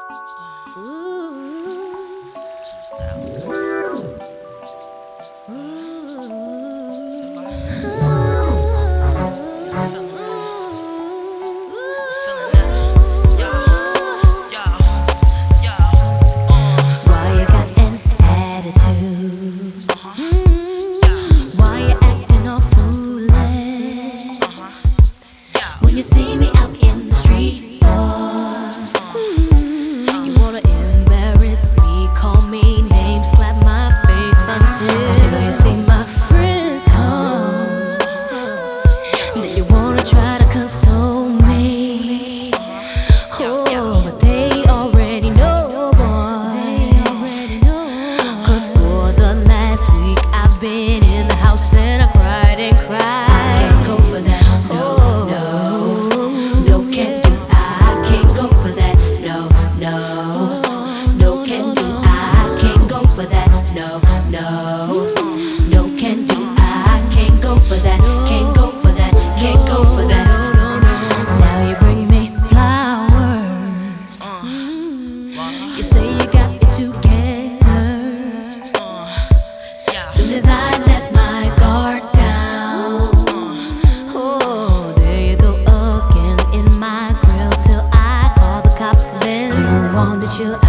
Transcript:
When you see me out in the street, you wanna embarrass me, call me names, slap my face until you see my friends come. Then you wanna try to console me. Oh, but they already know, boy. 'Cause for the last week I've been in the house and I cried and cried. I can't go for that. You say you got it together. Soon as I let my guard down, oh, there you go again in my grill till I call the cops. Then you wanted you